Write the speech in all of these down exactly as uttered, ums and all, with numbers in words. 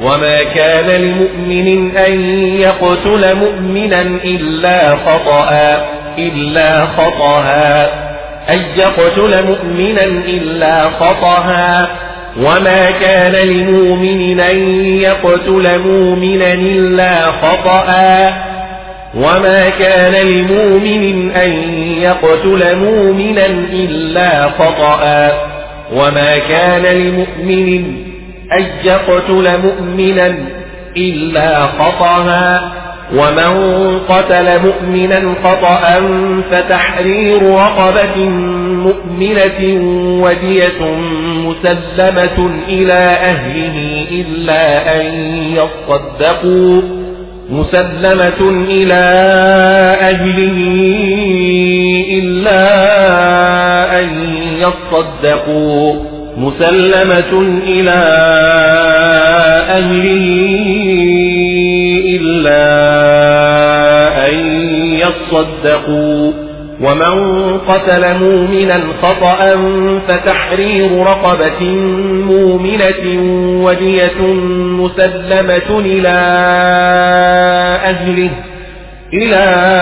وما كان لمؤمن أن يقتل مؤمنا إلا خطأ إلا خطأ أن يقتل مؤمنا إلا خطأ وما كان لمؤمن أن يقتل مؤمنا إلا خطأ وما كان لمؤمن أن يقتل مؤمنا إلا خطأ وما كان لمؤمن أن يقتل مؤمنا إلا خطأ ومن قتل مؤمنا خطأ فتحرير رقبة مؤمنة ودية مسلمة إلى أهله إلا أن يصدقوا مسلمة إلى أهله إلا أن يصدقوا مسلمة إلى أهله إلا أن يصدقوا ومن قتل مؤمنا خطأ فتحرير رقبة مؤمنة ودية مسلمة إلى أهله إلى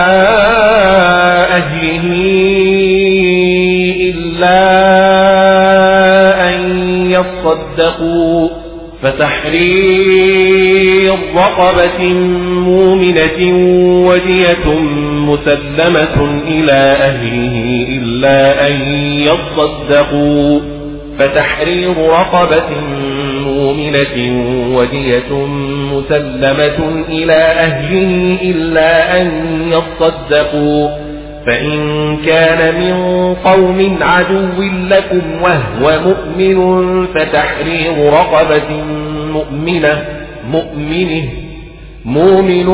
أهله إلا أن يصدقوا فتحرير رقبة مؤمنة ودية مسلمة إلى أهله إلا أن يصدقوا فتحرير رقبة مؤمنة ودية مسلمة إلى أهله إلا أن يصدقوا فإن كان من قوم عدو لكم وهو مؤمن فتحرير رقبة مؤمنة مؤمنه مؤمن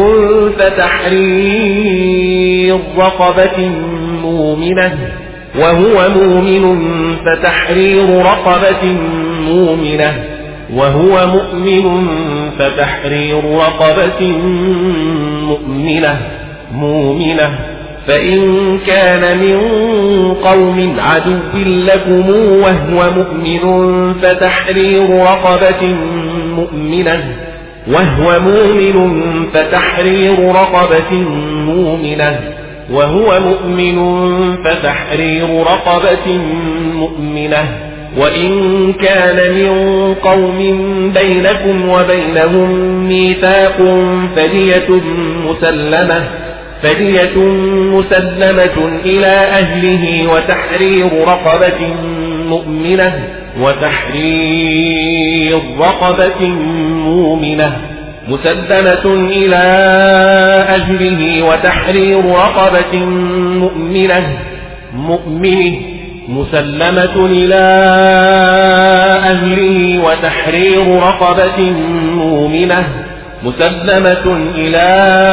فتحرير رقبة مؤمنة وهو مؤمن فتحرير رقبة مؤمنة وهو مؤمن فتحرير رقبة مؤمنة مؤمنة فإن كان من قوم عدو لكم وهو مؤمن فتحرير رقبة مؤمنة وهو مؤمن فتحرير رقبة مؤمنة وهو مؤمن فتحرير رقبة مؤمنة وإن كان من قوم بينكم وبينهم ميثاق فدية مسلمة فدية مسلمة إلى أهله وتحرير رقبة مؤمنة وتحرير رقبة مؤمنة مسلمة إلى أهله وتحرير رقبة مؤمنة مؤمنة مسلمة إلى أهله وتحرير رقبة مؤمنة مسلمة إلى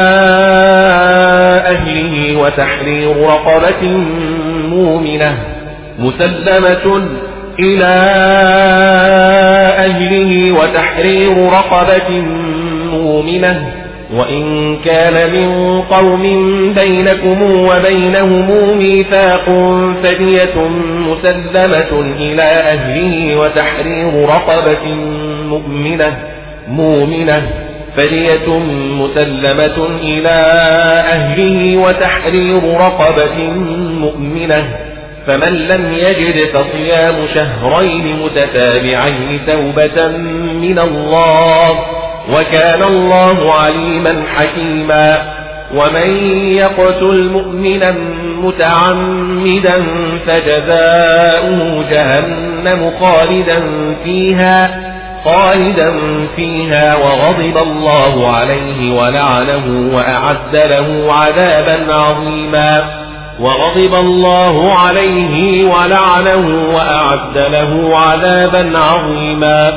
أهله وتحرير رقبة مؤمنة مسلمة إلى أهله وتحرير رقبة مؤمنة وإن كان من قوم بينكم وبينهم ميثاق فدية مسلمة إلى أهله وتحرير رقبة مؤمنة مؤمنة فدية مسلمة إلى أهله وتحرير رقبة مؤمنة فمن لم يجد فصيام شهرين متتابعين توبة من الله وكان الله عليما حكيما ومن يقتل مؤمنا متعمدا فجزاؤه جهنم خالدا فيها خالدا فيها وغضب الله عليه ولعنه وأعد له عذابا عظيما وغضب الله عليه ولعنه وأعد له عذابا عظيما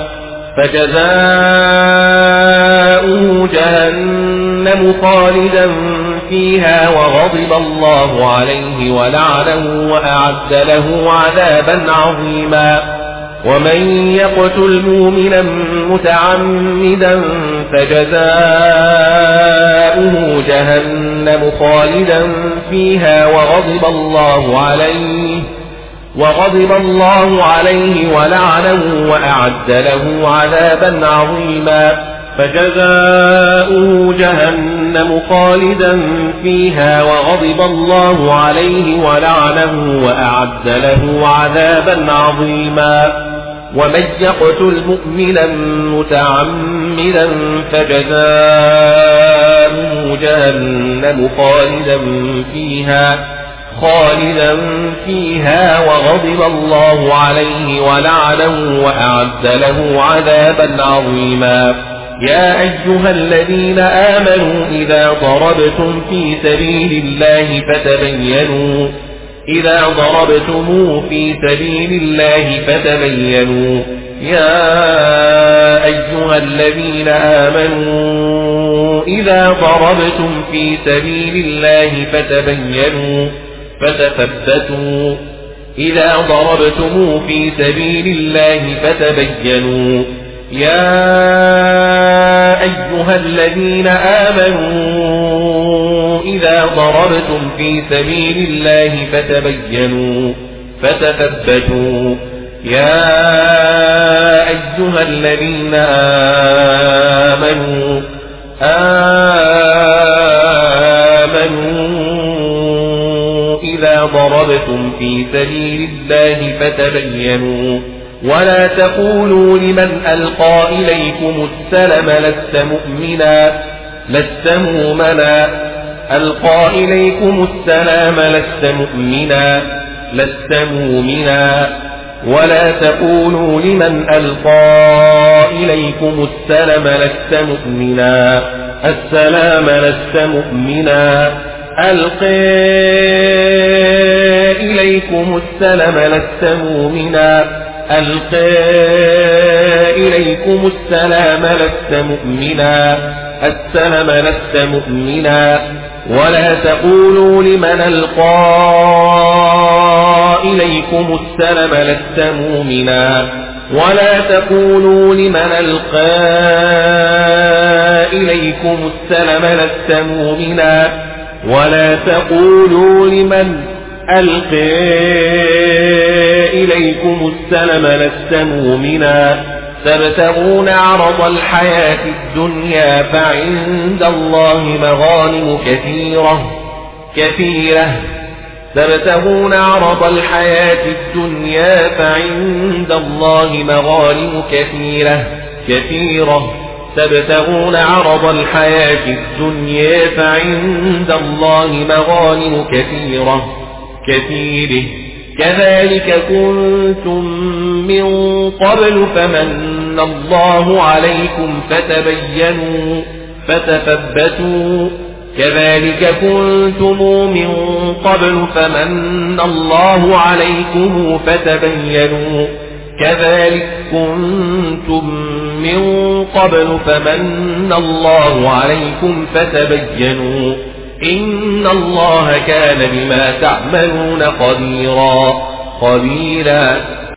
فجزاؤه جهنم خالدا فيها وغضب الله عليه ولعنه وأعد له عذابا عظيما ومن يقتل مؤمنا متعمدا فجزاؤه جهنم خالدا فيها وغضب الله عليه وغضب الله عليه ولعنه وأعد له عذابا عظيما فجزاؤه جهنم خالدا فيها وغضب الله عليه ولعنه وأعد له عذابا عظيما. ومن يقتل مؤمنا متعمدا فجزاؤه جهنم خالدا فيها خالدا فيها وغضب الله عليه ولعنه وأعد له عذابا عظيما. يا أيها الذين آمنوا إذا ضربتم في سبيل الله فتبينوا إذا ضربتم في سبيل الله فتبينوا يا أيها الذين آمنوا إذا ضربتم في سبيل الله فتبينوا فتثبتوا إذا ضربتم في سبيل الله فتبينوا يا أيها الذين آمنوا إذا ضربتم في سبيل الله فتبينوا فتثبتوا يا أيها الذين آمنوا آمنوا إذا ضربتم في سبيل الله فتبينوا ولا تقولوا لمن ألقى إليكم السلم لست مؤمنا لست مؤمنا ألقى إليكم السلام لست مؤمنا لست مؤمنا ولا تقولوا لمن ألقى إليكم السلم لست مؤمنا السلام لست مؤمنا ألقى إليكم السلم لست مؤمنا ألقى إليكم السلام لست مؤمنا السلام لست مؤمنا ولا تقولوا لمن ألقى إليكم السلام لست مؤمنا ولا تقولوا لمن ألقى إليكم السلام لست مؤمنا ولا تقولوا لمن ألقى إليكم السلام لست مؤمنا تبتغون عرض الحياة الدنيا فعند الله مغانم كثيرة كثيرة تبتغون عرض الحياة الدنيا فعند الله مغانم كثيرة كثيرة تبتغون عرض الحياة الدنيا فعند الله مغانم كثيرة كثيرة كذلك كنتم من قبل فمن الله عليكم فتبينوا فتثبتوا كذلك كنتم من قبل فمن الله عليكم فتبينوا كذلك كنتم من قبل فمن الله عليكم فتبينوا إن الله كان بما تعملون خبيرا خبيرا